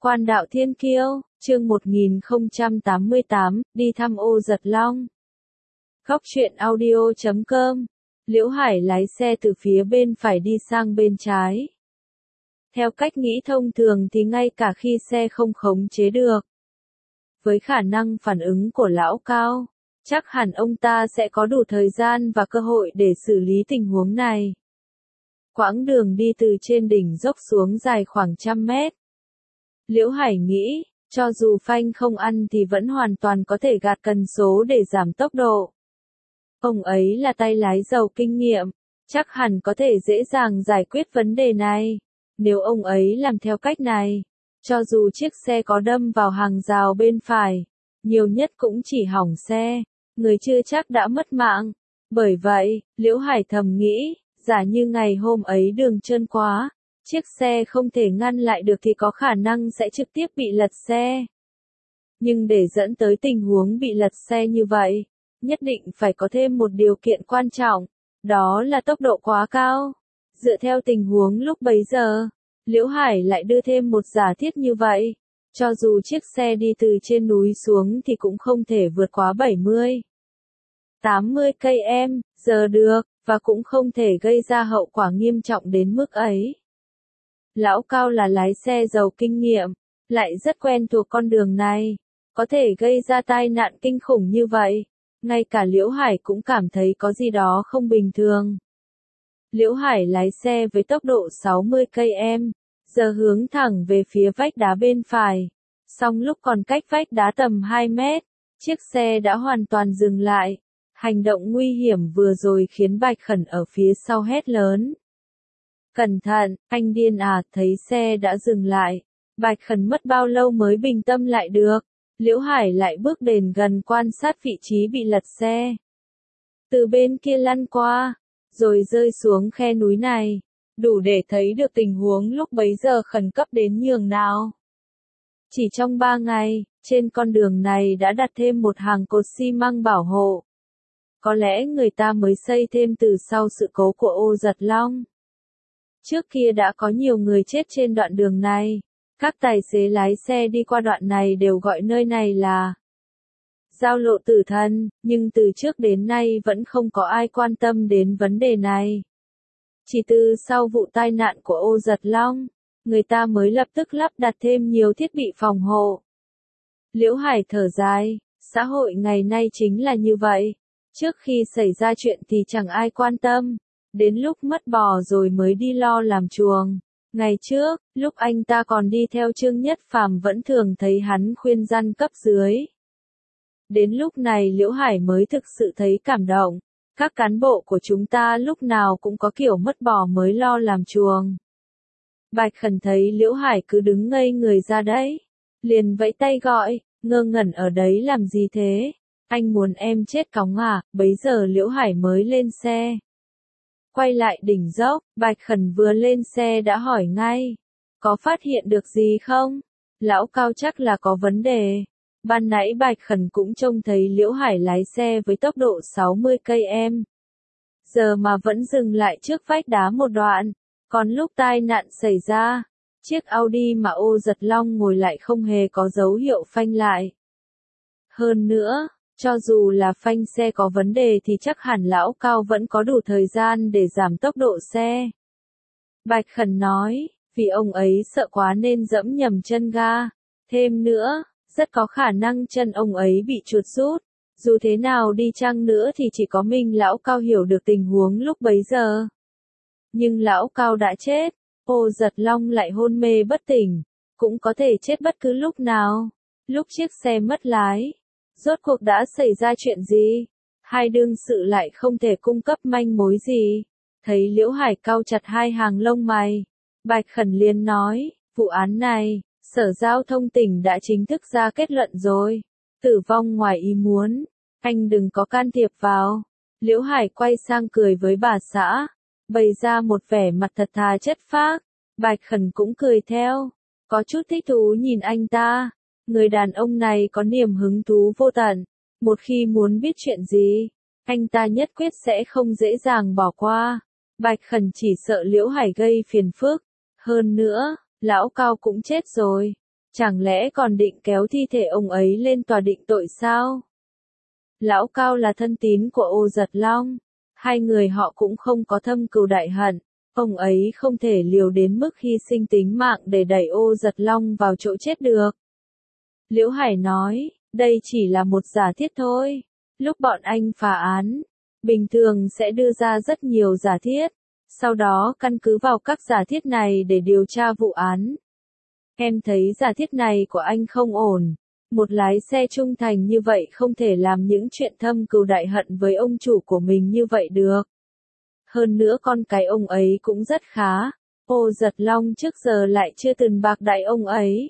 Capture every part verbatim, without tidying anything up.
Quan đạo thiên kiêu, chương một nghìn không trăm tám mươi tám, đi thăm ô Giật Long. Góc truyện audio chấm com. Liễu Hải lái xe từ phía bên phải đi sang bên trái. Theo cách nghĩ thông thường thì ngay cả khi xe không khống chế được, với khả năng phản ứng của lão Cao, chắc hẳn ông ta sẽ có đủ thời gian và cơ hội để xử lý tình huống này. Quãng đường đi từ trên đỉnh dốc xuống dài khoảng trăm mét. Liễu Hải nghĩ, cho dù phanh không ăn thì vẫn hoàn toàn có thể gạt cần số để giảm tốc độ. Ông ấy là tay lái giàu kinh nghiệm, chắc hẳn có thể dễ dàng giải quyết vấn đề này. Nếu ông ấy làm theo cách này, cho dù chiếc xe có đâm vào hàng rào bên phải, nhiều nhất cũng chỉ hỏng xe, người chưa chắc đã mất mạng. Bởi vậy, Liễu Hải thầm nghĩ, giả như ngày hôm ấy đường trơn quá, chiếc xe không thể ngăn lại được thì có khả năng sẽ trực tiếp bị lật xe. Nhưng để dẫn tới tình huống bị lật xe như vậy, nhất định phải có thêm một điều kiện quan trọng, đó là tốc độ quá cao. Dựa theo tình huống lúc bấy giờ, Liễu Hải lại đưa thêm một giả thiết như vậy. Cho dù chiếc xe đi từ trên núi xuống thì cũng không thể vượt quá bảy mươi, tám mươi ki lô mét giờ được, và cũng không thể gây ra hậu quả nghiêm trọng đến mức ấy. Lão Cao là lái xe giàu kinh nghiệm, lại rất quen thuộc con đường này, có thể gây ra tai nạn kinh khủng như vậy. Ngay cả Liễu Hải cũng cảm thấy có gì đó không bình thường. Liễu Hải lái xe với tốc độ sáu mươi ki lô mét giờ hướng thẳng về phía vách đá bên phải. Song lúc còn cách vách đá tầm hai mét, chiếc xe đã hoàn toàn dừng lại. Hành động nguy hiểm vừa rồi khiến Bạch Khẩn ở phía sau hét lớn. Cẩn thận, anh điên à, thấy xe đã dừng lại. Bạch Khẩn mất bao lâu mới bình tâm lại được. Liễu Hải lại bước đến gần quan sát vị trí bị lật xe. Từ bên kia lăn qua, rồi rơi xuống khe núi này, đủ để thấy được tình huống lúc bấy giờ khẩn cấp đến nhường nào. Chỉ trong ba ngày, trên con đường này đã đặt thêm một hàng cột xi măng bảo hộ. Có lẽ người ta mới xây thêm từ sau sự cố của ô Giật Long. Trước kia đã có nhiều người chết trên đoạn đường này. Các tài xế lái xe đi qua đoạn này đều gọi nơi này là giao lộ tử thần, nhưng từ trước đến nay vẫn không có ai quan tâm đến vấn đề này. Chỉ từ sau vụ tai nạn của ô Giật Long, người ta mới lập tức lắp đặt thêm nhiều thiết bị phòng hộ. Liễu Hải thở dài, xã hội ngày nay chính là như vậy. Trước khi xảy ra chuyện thì chẳng ai quan tâm, đến lúc mất bò rồi mới đi lo làm chuồng. Ngày trước, lúc anh ta còn đi theo Trương Nhất Phàm vẫn thường thấy hắn khuyên răn cấp dưới. Đến lúc này Liễu Hải mới thực sự thấy cảm động. Các cán bộ của chúng ta lúc nào cũng có kiểu mất bò mới lo làm chuồng. Bạch Khẩn thấy Liễu Hải cứ đứng ngây người ra đấy, liền vẫy tay gọi, ngơ ngẩn ở đấy làm gì thế? Anh muốn em chết cóng à? Bấy giờ Liễu Hải mới lên xe. Quay lại đỉnh dốc, Bạch Khẩn vừa lên xe đã hỏi ngay. Có phát hiện được gì không? Lão Cao chắc là có vấn đề. Ban nãy Bạch Khẩn cũng trông thấy Liễu Hải lái xe với tốc độ sáu mươi ki lô mét giờ mà vẫn dừng lại trước vách đá một đoạn. Còn lúc tai nạn xảy ra, chiếc Audi mà ô Giật Long ngồi lại không hề có dấu hiệu phanh lại. Hơn nữa, cho dù là phanh xe có vấn đề thì chắc hẳn Lão Cao vẫn có đủ thời gian để giảm tốc độ xe. Bạch Khẩn nói, vì ông ấy sợ quá nên dẫm nhầm chân ga. Thêm nữa, rất có khả năng chân ông ấy bị chuột rút. Dù thế nào đi chăng nữa thì chỉ có mình Lão Cao hiểu được tình huống lúc bấy giờ. Nhưng Lão Cao đã chết, ô Giật Long lại hôn mê bất tỉnh, cũng có thể chết bất cứ lúc nào. Lúc chiếc xe mất lái, rốt cuộc đã xảy ra chuyện gì? Hai đương sự lại không thể cung cấp manh mối gì. Thấy Liễu Hải cau chặt hai hàng lông mày, Bạch Khẩn liền nói, vụ án này, Sở Giao thông tỉnh đã chính thức ra kết luận rồi. Tử vong ngoài ý muốn, anh đừng có can thiệp vào. Liễu Hải quay sang cười với bà xã, bày ra một vẻ mặt thật thà chất phác. Bạch Khẩn cũng cười theo, có chút thích thú nhìn anh ta. Người đàn ông này có niềm hứng thú vô tận. Một khi muốn biết chuyện gì, anh ta nhất quyết sẽ không dễ dàng bỏ qua. Bạch Khẩn chỉ sợ Liễu Hải gây phiền phức. Hơn nữa, Lão Cao cũng chết rồi. Chẳng lẽ còn định kéo thi thể ông ấy lên tòa định tội sao? Lão Cao là thân tín của Ô Giật Long. Hai người họ cũng không có thâm cừu đại hận. Ông ấy không thể liều đến mức hy sinh tính mạng để đẩy Ô Giật Long vào chỗ chết được. Liễu Hải nói, đây chỉ là một giả thiết thôi. Lúc bọn anh phá án, bình thường sẽ đưa ra rất nhiều giả thiết. Sau đó căn cứ vào các giả thiết này để điều tra vụ án. Em thấy giả thiết này của anh không ổn. Một lái xe trung thành như vậy không thể làm những chuyện thâm cừu đại hận với ông chủ của mình như vậy được. Hơn nữa con cái ông ấy cũng rất khá. Ô Giật Long trước giờ lại chưa từng bạc đãi ông ấy.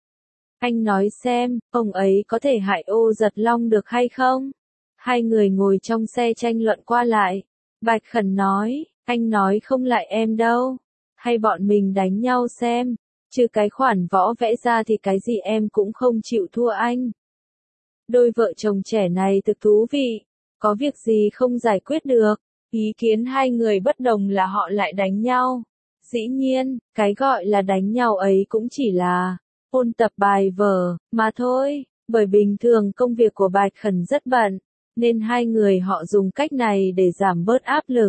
Anh nói xem, ông ấy có thể hại Ô Giật Long được hay không? Hai người ngồi trong xe tranh luận qua lại. Bạch Khẩn nói, anh nói không lại em đâu. Hay bọn mình đánh nhau xem. Trừ cái khoản võ vẽ ra thì cái gì em cũng không chịu thua anh. Đôi vợ chồng trẻ này thực thú vị. Có việc gì không giải quyết được. Ý kiến hai người bất đồng là họ lại đánh nhau. Dĩ nhiên, cái gọi là đánh nhau ấy cũng chỉ là ôn tập bài vở mà thôi. Bởi bình thường công việc của Bạch Khẩn rất bận, nên hai người họ dùng cách này để giảm bớt áp lực.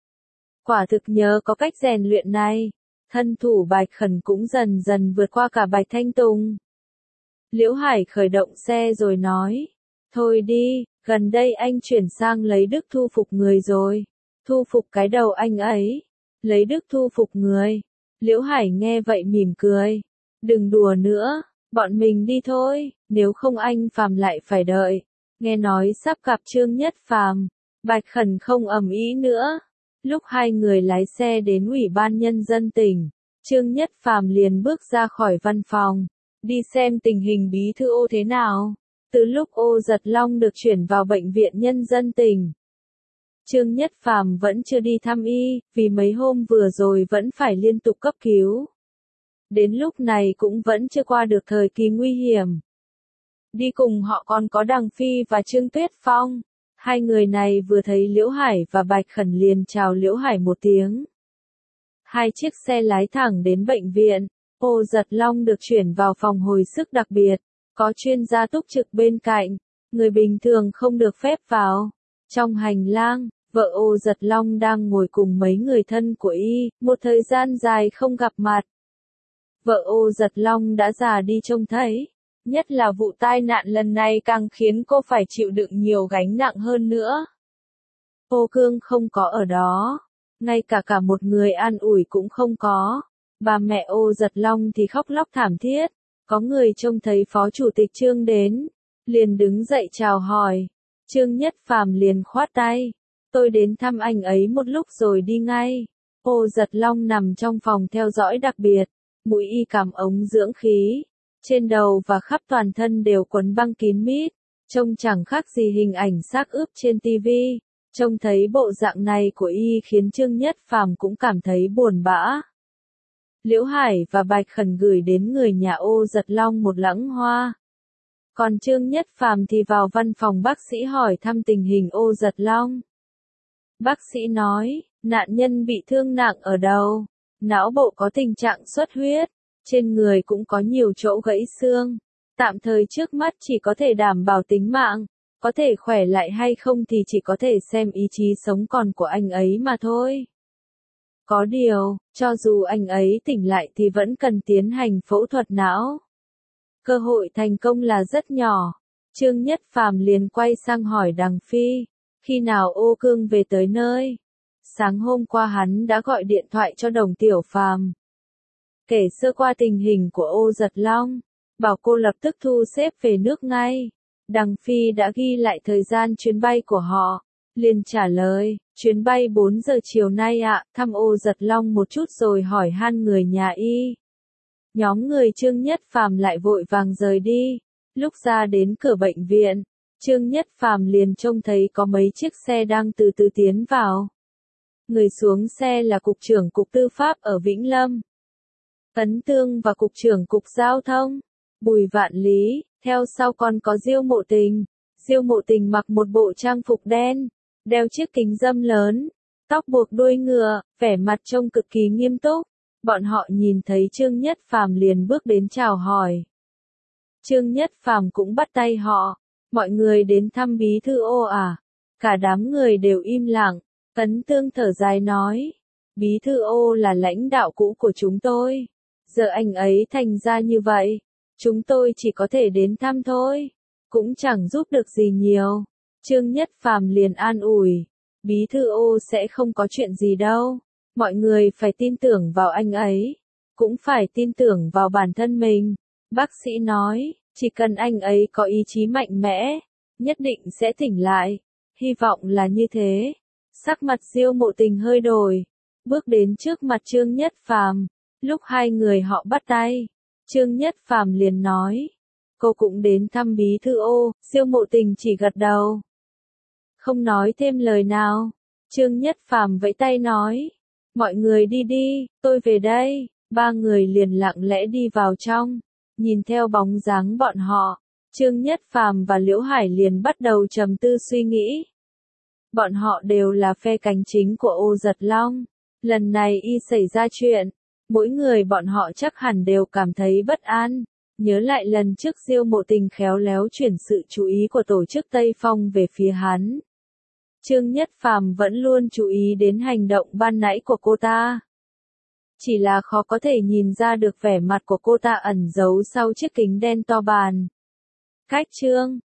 Quả thực nhờ có cách rèn luyện này, thân thủ Bạch Khẩn cũng dần dần vượt qua cả Bạch Thanh Tùng. Liễu Hải khởi động xe rồi nói, thôi đi, gần đây anh chuyển sang lấy đức thu phục người rồi. Thu phục cái đầu anh ấy. Lấy đức thu phục người. Liễu Hải nghe vậy mỉm cười. Đừng đùa nữa, bọn mình đi thôi, nếu không anh Phàm lại phải đợi. Nghe nói sắp gặp Trương Nhất Phàm, Bạch Khẩn không ầm ĩ nữa. Lúc hai người lái xe đến Ủy ban Nhân dân tỉnh, Trương Nhất Phàm liền bước ra khỏi văn phòng, đi xem tình hình bí thư Ô thế nào. Từ lúc Ô Giật Long được chuyển vào Bệnh viện Nhân dân tỉnh, Trương Nhất Phàm vẫn chưa đi thăm y, vì mấy hôm vừa rồi vẫn phải liên tục cấp cứu. Đến lúc này cũng vẫn chưa qua được thời kỳ nguy hiểm. Đi cùng họ còn có Đằng Phi và Trương Tuyết Phong. Hai người này vừa thấy Liễu Hải và Bạch Khẩn liền chào Liễu Hải một tiếng. Hai chiếc xe lái thẳng đến bệnh viện. Ô Giật Long được chuyển vào phòng hồi sức đặc biệt. Có chuyên gia túc trực bên cạnh. Người bình thường không được phép vào. Trong hành lang, vợ Ô Giật Long đang ngồi cùng mấy người thân của y, một thời gian dài không gặp mặt. Vợ Ô Giật Long đã già đi trông thấy. Nhất là vụ tai nạn lần này càng khiến cô phải chịu đựng nhiều gánh nặng hơn nữa. Ô Cương không có ở đó. Ngay cả cả một người an ủi cũng không có. Bà mẹ Ô Giật Long thì khóc lóc thảm thiết. Có người trông thấy Phó Chủ tịch Trương đến, liền đứng dậy chào hỏi. Trương Nhất Phàm liền khoát tay. Tôi đến thăm anh ấy một lúc rồi đi ngay. Ô Giật Long nằm trong phòng theo dõi đặc biệt. Mũi y cắm ống dưỡng khí. Trên đầu và khắp toàn thân đều quấn băng kín mít. Trông chẳng khác gì hình ảnh xác ướp trên tivi. Trông thấy bộ dạng này của y khiến Trương Nhất Phàm cũng cảm thấy buồn bã. Liễu Hải và Bạch Khẩn gửi đến người nhà Ô Giật Long một lẵng hoa. Còn Trương Nhất Phàm thì vào văn phòng bác sĩ hỏi thăm tình hình Ô Giật Long. Bác sĩ nói, nạn nhân bị thương nặng ở đầu, não bộ có tình trạng xuất huyết, trên người cũng có nhiều chỗ gãy xương. Tạm thời trước mắt chỉ có thể đảm bảo tính mạng, có thể khỏe lại hay không thì chỉ có thể xem ý chí sống còn của anh ấy mà thôi. Có điều, cho dù anh ấy tỉnh lại thì vẫn cần tiến hành phẫu thuật não. Cơ hội thành công là rất nhỏ. Trương Nhất Phàm liền quay sang hỏi Đằng Phi, khi nào Ô Cương về tới nơi? Sáng hôm qua hắn đã gọi điện thoại cho Đồng Tiểu Phàm, kể sơ qua tình hình của Ô Giật Long, bảo cô lập tức thu xếp về nước ngay. Đằng Phi đã ghi lại thời gian chuyến bay của họ, liền trả lời, chuyến bay bốn giờ chiều nay ạ, thăm Ô Giật Long một chút rồi hỏi han người nhà y. Nhóm người Trương Nhất Phàm lại vội vàng rời đi. Lúc ra đến cửa bệnh viện, Trương Nhất Phàm liền trông thấy có mấy chiếc xe đang từ từ tiến vào. Người xuống xe là Cục trưởng Cục Tư pháp ở Vĩnh Lâm, Tấn Tương và Cục trưởng Cục Giao thông, Bùi Vạn Lý, theo sau còn có Diêu Mộ Tình. Diêu Mộ Tình mặc một bộ trang phục đen, đeo chiếc kính râm lớn, tóc buộc đuôi ngựa, vẻ mặt trông cực kỳ nghiêm túc. Bọn họ nhìn thấy Trương Nhất Phàm liền bước đến chào hỏi. Trương Nhất Phàm cũng bắt tay họ. Mọi người đến thăm bí thư Ô à? Cả đám người đều im lặng. Tấn Tương thở dài nói. Bí thư Ô là lãnh đạo cũ của chúng tôi. Giờ anh ấy thành ra như vậy. Chúng tôi chỉ có thể đến thăm thôi. Cũng chẳng giúp được gì nhiều. Trương Nhất Phàm liền an ủi. Bí thư Ô sẽ không có chuyện gì đâu. Mọi người phải tin tưởng vào anh ấy. Cũng phải tin tưởng vào bản thân mình. Bác sĩ nói, chỉ cần anh ấy có ý chí mạnh mẽ, nhất định sẽ tỉnh lại. Hy vọng là như thế. Sắc mặt Diêu Mộ Tình hơi đổi. Bước đến trước mặt Trương Nhất Phàm. Lúc hai người họ bắt tay, Trương Nhất Phàm liền nói. Cô cũng đến thăm bí thư Ô. Diêu Mộ Tình chỉ gật đầu. Không nói thêm lời nào. Trương Nhất Phàm vẫy tay nói. Mọi người đi đi, tôi về đây. Ba người liền lặng lẽ đi vào trong. Nhìn theo bóng dáng bọn họ, Trương Nhất Phàm và Liễu Hải liền bắt đầu trầm tư suy nghĩ. Bọn họ đều là phe cánh chính của Ô Giật Long. Lần này y xảy ra chuyện, mỗi người bọn họ chắc hẳn đều cảm thấy bất an. Nhớ lại lần trước Diêu Mộ Tình khéo léo chuyển sự chú ý của tổ chức Tây Phong về phía hắn. Trương Nhất Phàm vẫn luôn chú ý đến hành động ban nãy của cô ta. Chỉ là khó có thể nhìn ra được vẻ mặt của cô ta ẩn giấu sau chiếc kính đen to bàn. Cách chương